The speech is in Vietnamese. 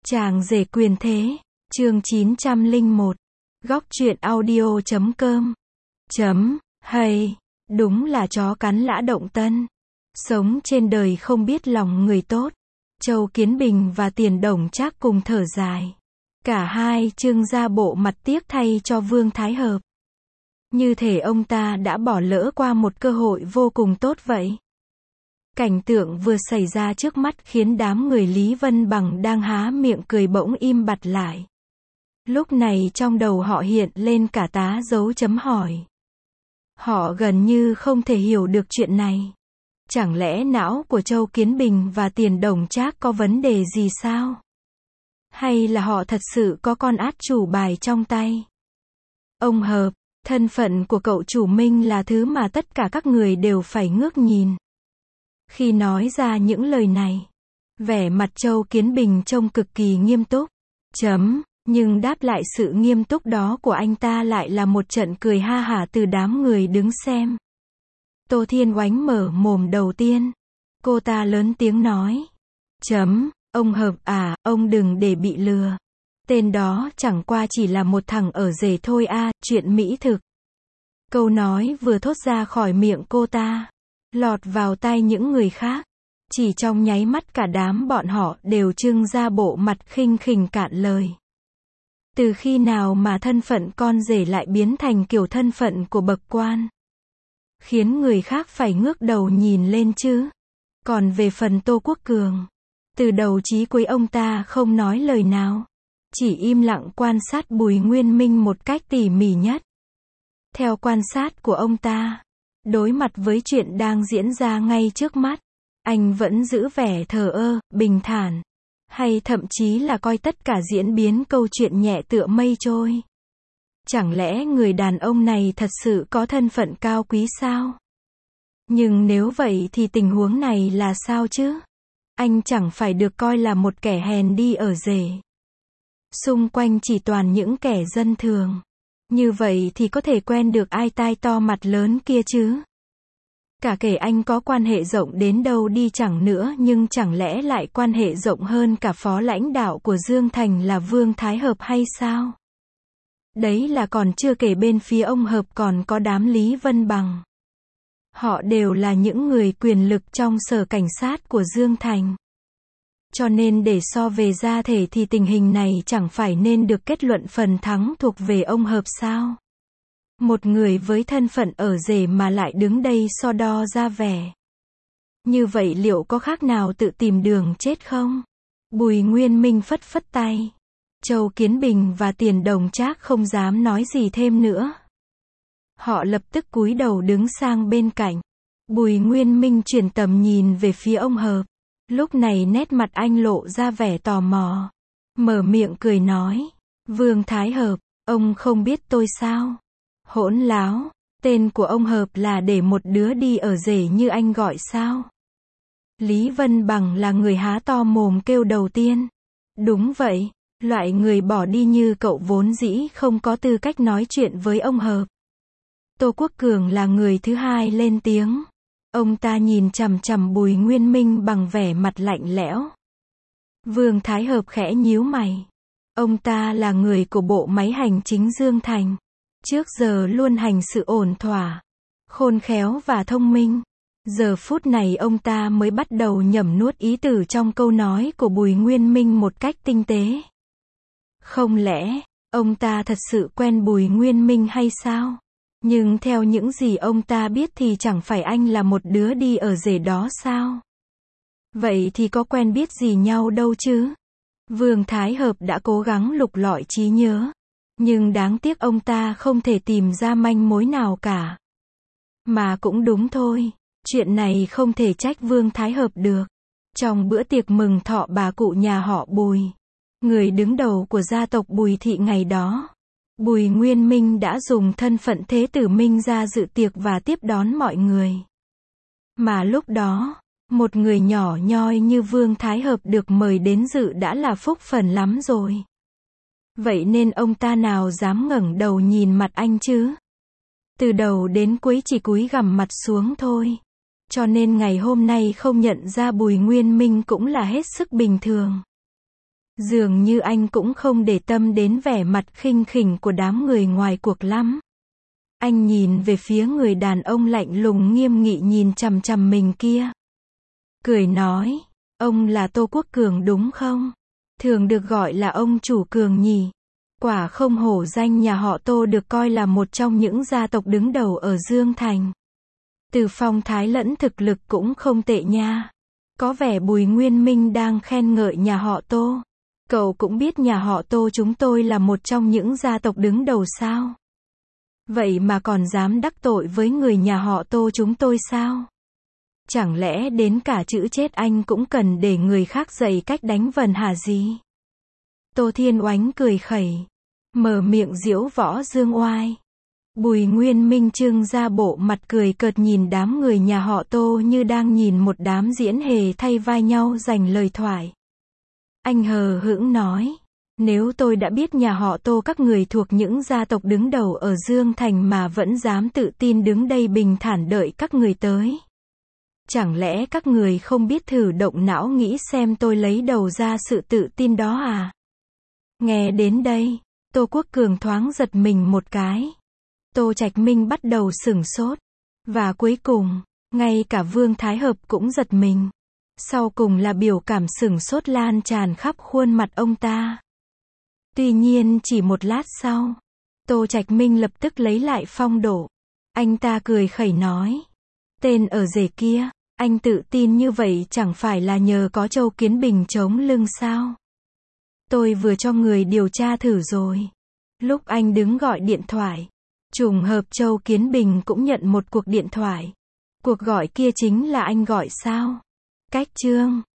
Chàng rể quyền thế, chương 901, góc truyện audio.com. Hay, đúng là chó cắn lã động tân. Sống trên đời không biết lòng người tốt. Châu Kiến Bình và Tiền Đổng Trác cùng thở dài. Cả hai trưng ra bộ mặt tiếc thay cho Vương Thái Hợp. Như thể ông ta đã bỏ lỡ qua một cơ hội vô cùng tốt vậy. Cảnh tượng vừa xảy ra trước mắt khiến đám người Lý Vân Bằng đang há miệng cười bỗng im bặt lại. Lúc này trong đầu họ hiện lên cả tá dấu chấm hỏi. Họ gần như không thể hiểu được chuyện này. Chẳng lẽ não của Châu Kiến Bình và Tiền Đổng Trác có vấn đề gì sao? Hay là họ thật sự có con át chủ bài trong tay? Ông Hợp, thân phận của cậu chủ Minh là thứ mà tất cả các người đều phải ngước nhìn. Khi nói ra những lời này, vẻ mặt Châu Kiến Bình trông cực kỳ nghiêm túc. Nhưng đáp lại sự nghiêm túc đó của anh ta lại là một trận cười ha hả từ đám người đứng xem. Tô Thiên Oánh mở mồm đầu tiên. Cô ta lớn tiếng nói. Ông Hợp à, ông đừng để bị lừa. Tên đó chẳng qua chỉ là một thằng ở rể thôi à, chuyện mỹ thực. Câu nói vừa thốt ra khỏi miệng cô ta, lọt vào tai những người khác. Chỉ trong nháy mắt cả đám bọn họ đều trưng ra bộ mặt khinh khỉnh cạn lời. Từ khi nào mà thân phận con rể lại biến thành kiểu thân phận của bậc quan? Khiến người khác phải ngước đầu nhìn lên chứ. Còn về phần Tô Quốc Cường, từ đầu chí cuối ông ta không nói lời nào. Chỉ im lặng quan sát Bùi Nguyên Minh một cách tỉ mỉ nhất. Theo quan sát của ông ta, đối mặt với chuyện đang diễn ra ngay trước mắt, anh vẫn giữ vẻ thờ ơ, bình thản. Hay thậm chí là coi tất cả diễn biến câu chuyện nhẹ tựa mây trôi. Chẳng lẽ người đàn ông này thật sự có thân phận cao quý sao? Nhưng nếu vậy thì tình huống này là sao chứ? Anh chẳng phải được coi là một kẻ hèn đi ở rể. Xung quanh chỉ toàn những kẻ dân thường. Như vậy thì có thể quen được ai tai to mặt lớn kia chứ? Cả kể anh có quan hệ rộng đến đâu đi chẳng nữa nhưng chẳng lẽ lại quan hệ rộng hơn cả phó lãnh đạo của Dương Thành là Vương Thái Hợp hay sao? Đấy là còn chưa kể bên phía ông Hợp còn có đám Lý Vân Bằng. Họ đều là những người quyền lực trong sở cảnh sát của Dương Thành. Cho nên để so về gia thể thì tình hình này chẳng phải nên được kết luận phần thắng thuộc về ông Hợp sao? Một người với thân phận ở rể mà lại đứng đây so đo ra vẻ. Như vậy liệu có khác nào tự tìm đường chết không? Bùi Nguyên Minh phất phất tay. Châu Kiến Bình và Tiền Đổng Trác không dám nói gì thêm nữa. Họ lập tức cúi đầu đứng sang bên cạnh. Bùi Nguyên Minh chuyển tầm nhìn về phía ông Hợp. Lúc này nét mặt anh lộ ra vẻ tò mò. Mở miệng cười nói. Vương Thái Hợp, ông không biết tôi sao? Hỗn láo, tên của ông Hợp là để một đứa đi ở rể như anh gọi sao? Lý Vân Bằng là người há to mồm kêu đầu tiên. Đúng vậy, loại người bỏ đi như cậu vốn dĩ không có tư cách nói chuyện với ông Hợp. Tô Quốc Cường là người thứ hai lên tiếng. Ông ta nhìn chằm chằm Bùi Nguyên Minh bằng vẻ mặt lạnh lẽo. Vương Thái Hợp khẽ nhíu mày. Ông ta là người của bộ máy hành chính Dương Thành. Trước giờ luôn hành sự ổn thỏa, khôn khéo và thông minh. Giờ phút này ông ta mới bắt đầu nhẩm nuốt ý tử trong câu nói của Bùi Nguyên Minh một cách tinh tế. Không lẽ, ông ta thật sự quen Bùi Nguyên Minh hay sao? Nhưng theo những gì ông ta biết thì chẳng phải anh là một đứa đi ở rể đó sao? Vậy thì có quen biết gì nhau đâu chứ? Vương Thái Hợp đã cố gắng lục lọi trí nhớ. Nhưng đáng tiếc ông ta không thể tìm ra manh mối nào cả. Mà cũng đúng thôi, chuyện này không thể trách Vương Thái Hợp được. Trong bữa tiệc mừng thọ bà cụ nhà họ Bùi, người đứng đầu của gia tộc Bùi Thị ngày đó, Bùi Nguyên Minh đã dùng thân phận thế tử Minh ra dự tiệc và tiếp đón mọi người. Mà lúc đó, một người nhỏ nhoi như Vương Thái Hợp được mời đến dự đã là phúc phần lắm rồi. Vậy nên ông ta nào dám ngẩng đầu nhìn mặt anh chứ? Từ đầu đến cuối chỉ cúi gằm mặt xuống thôi. Cho nên ngày hôm nay không nhận ra Bùi Nguyên Minh cũng là hết sức bình thường. Dường như anh cũng không để tâm đến vẻ mặt khinh khỉnh của đám người ngoài cuộc lắm. Anh nhìn về phía người đàn ông lạnh lùng nghiêm nghị nhìn chằm chằm mình kia. Cười nói, ông là Tô Quốc Cường đúng không? Thường được gọi là ông chủ Cường nhỉ. Quả không hổ danh nhà họ Tô được coi là một trong những gia tộc đứng đầu ở Dương Thành. Từ phong thái lẫn thực lực cũng không tệ nha. Có vẻ Bùi Nguyên Minh đang khen ngợi nhà họ Tô. Cậu cũng biết nhà họ Tô chúng tôi là một trong những gia tộc đứng đầu sao? Vậy mà còn dám đắc tội với người nhà họ Tô chúng tôi sao? Chẳng lẽ đến cả chữ chết anh cũng cần để người khác dạy cách đánh vần hả gì? Tô Thiên Oánh cười khẩy, mở miệng giễu võ dương oai. Bùi Nguyên Minh trưng ra bộ mặt cười cợt nhìn đám người nhà họ Tô như đang nhìn một đám diễn hề thay vai nhau giành lời thoại. Anh hờ hững nói, nếu tôi đã biết nhà họ Tô các người thuộc những gia tộc đứng đầu ở Dương Thành mà vẫn dám tự tin đứng đây bình thản đợi các người tới. Chẳng lẽ các người không biết thử động não nghĩ xem tôi lấy đầu ra sự tự tin đó à? Nghe đến đây, Tô Quốc Cường thoáng giật mình một cái. Tô Trạch Minh bắt đầu sửng sốt. Và cuối cùng, ngay cả Vương Thái Hợp cũng giật mình. Sau cùng là biểu cảm sửng sốt lan tràn khắp khuôn mặt ông ta. Tuy nhiên chỉ một lát sau, Tô Trạch Minh lập tức lấy lại phong độ. Anh ta cười khẩy nói. Tên ở rể kia, anh tự tin như vậy chẳng phải là nhờ có Châu Kiến Bình chống lưng sao? Tôi vừa cho người điều tra thử rồi. Lúc anh đứng gọi điện thoại, trùng hợp Châu Kiến Bình cũng nhận một cuộc điện thoại. Cuộc gọi kia chính là anh gọi sao? Cách chương